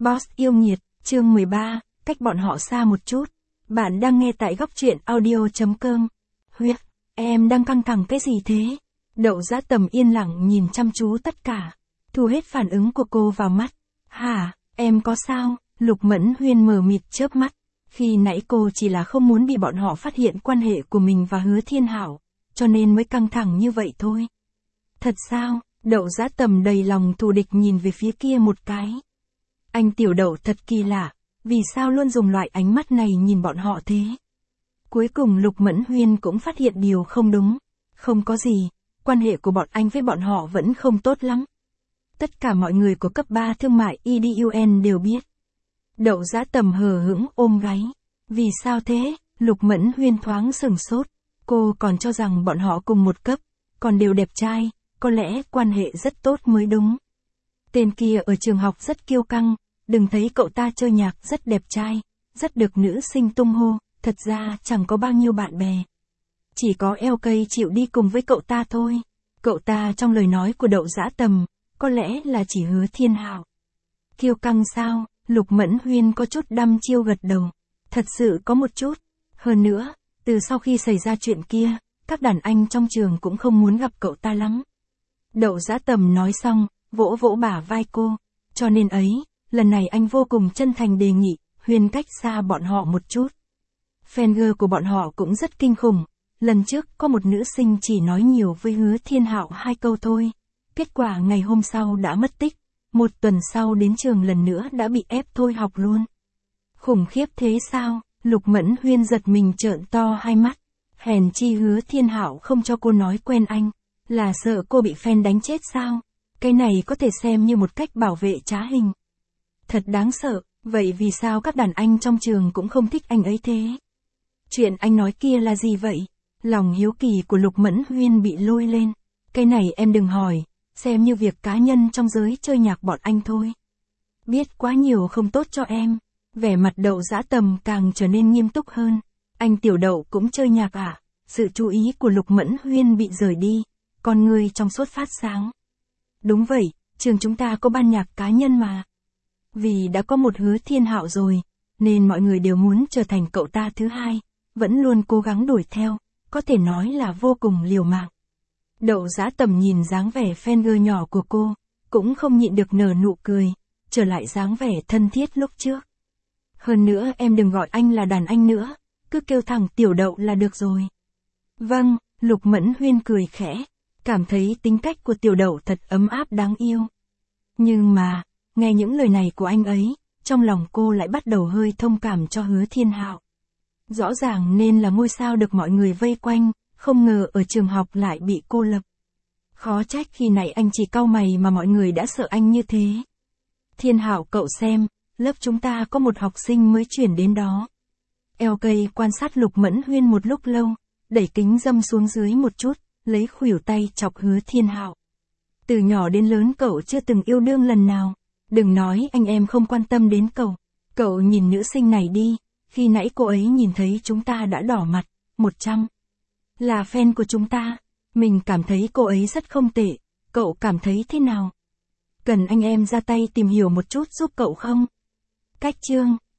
Boss yêu nghiệt, chương 13, cách bọn họ xa một chút. Bạn đang nghe tại góc truyện audio.com. Huyết, em đang căng thẳng cái gì thế? Đậu Dã Tầm yên lặng nhìn chăm chú tất cả, thu hết phản ứng của cô vào mắt. Hả, em có sao? Lục Mẫn Huyên mờ mịt chớp mắt. Khi nãy cô chỉ là không muốn bị bọn họ phát hiện quan hệ của mình và Hứa Thiên Hảo, cho nên mới căng thẳng như vậy thôi. Thật sao? Đậu Dã Tầm đầy lòng thù địch nhìn về phía kia một cái. Anh Tiểu Đậu thật kỳ lạ, vì sao luôn dùng loại ánh mắt này nhìn bọn họ thế? Cuối cùng Lục Mẫn Huyên cũng phát hiện điều không đúng. Không có gì, quan hệ của bọn anh với bọn họ vẫn không tốt lắm. Tất cả mọi người của cấp 3 thương mại EDUN đều biết. Đậu Dã Tầm hờ hững ôm gáy. Vì sao thế? Lục Mẫn Huyên thoáng sửng sốt. Cô còn cho rằng bọn họ cùng một cấp, còn đều đẹp trai, có lẽ quan hệ rất tốt mới đúng. Tên kia ở trường học rất kiêu căng, đừng thấy cậu ta chơi nhạc rất đẹp trai, rất được nữ sinh tung hô, thật ra chẳng có bao nhiêu bạn bè. Chỉ có LK chịu đi cùng với cậu ta thôi. Cậu ta trong lời nói của Đậu Dã Tầm, có lẽ là chỉ Hứa Thiên Hảo. Kiêu căng sao? Lục Mẫn Huyên có chút đăm chiêu gật đầu. Thật sự có một chút. Hơn nữa, từ sau khi xảy ra chuyện kia, các đàn anh trong trường cũng không muốn gặp cậu ta lắm. Đậu Dã Tầm nói xong, vỗ vỗ bả vai cô. Cho nên ấy, lần này anh vô cùng chân thành đề nghị, Huyên cách xa bọn họ một chút. Fan của bọn họ cũng rất kinh khủng. Lần trước có một nữ sinh chỉ nói nhiều với Hứa Thiên Hảo 2 câu thôi. Kết quả ngày hôm sau đã mất tích. Một tuần sau đến trường lần nữa đã bị ép thôi học luôn. Khủng khiếp thế sao? Lục Mẫn Huyên giật mình trợn to hai mắt. Hèn chi Hứa Thiên Hảo không cho cô nói quen anh. Là sợ cô bị fan đánh chết sao? Cái này có thể xem như một cách bảo vệ trá hình. Thật đáng sợ, vậy vì sao các đàn anh trong trường cũng không thích anh ấy thế? Chuyện anh nói kia là gì vậy? Lòng hiếu kỳ của Lục Mẫn Huyên bị lôi lên. Cái này em đừng hỏi, xem như việc cá nhân trong giới chơi nhạc bọn anh thôi. Biết quá nhiều không tốt cho em. Vẻ mặt Đậu Dã Tầm càng trở nên nghiêm túc hơn. Anh Tiểu Đậu cũng chơi nhạc à? Sự chú ý của Lục Mẫn Huyên bị rời đi. Con người trong sốt phát sáng. Đúng vậy, trường chúng ta có ban nhạc cá nhân mà. Vì đã có một Hứa Thiên Hảo rồi, nên mọi người đều muốn trở thành cậu ta thứ hai, vẫn luôn cố gắng đuổi theo, có thể nói là vô cùng liều mạng. Đậu Dã Tầm nhìn dáng vẻ fan nhỏ của cô, cũng không nhịn được nở nụ cười, trở lại dáng vẻ thân thiết lúc trước. Hơn nữa em đừng gọi anh là đàn anh nữa, cứ kêu thẳng Tiểu Đậu là được rồi. Vâng, Lục Mẫn Huyên cười khẽ, cảm thấy tính cách của Tiểu Đậu thật ấm áp đáng yêu. Nhưng mà, nghe những lời này của anh ấy, trong lòng cô lại bắt đầu hơi thông cảm cho Hứa Thiên Hảo. Rõ ràng nên là ngôi sao được mọi người vây quanh, không ngờ ở trường học lại bị cô lập. Khó trách khi nãy anh chỉ cau mày mà mọi người đã sợ anh như thế. Thiên Hảo cậu xem, lớp chúng ta có một học sinh mới chuyển đến đó. LK quan sát Lục Mẫn Huyên một lúc lâu, đẩy kính dâm xuống dưới một chút, lấy khuỷu tay chọc Hứa Thiên Hảo. Từ nhỏ đến lớn cậu chưa từng yêu đương lần nào. Đừng nói anh em không quan tâm đến cậu. Cậu nhìn nữ sinh này đi, khi nãy cô ấy nhìn thấy chúng ta đã đỏ mặt. 100. Là fan của chúng ta. Mình cảm thấy cô ấy rất không tệ. Cậu cảm thấy thế nào? Cần anh em ra tay tìm hiểu một chút giúp cậu không? Cách chương.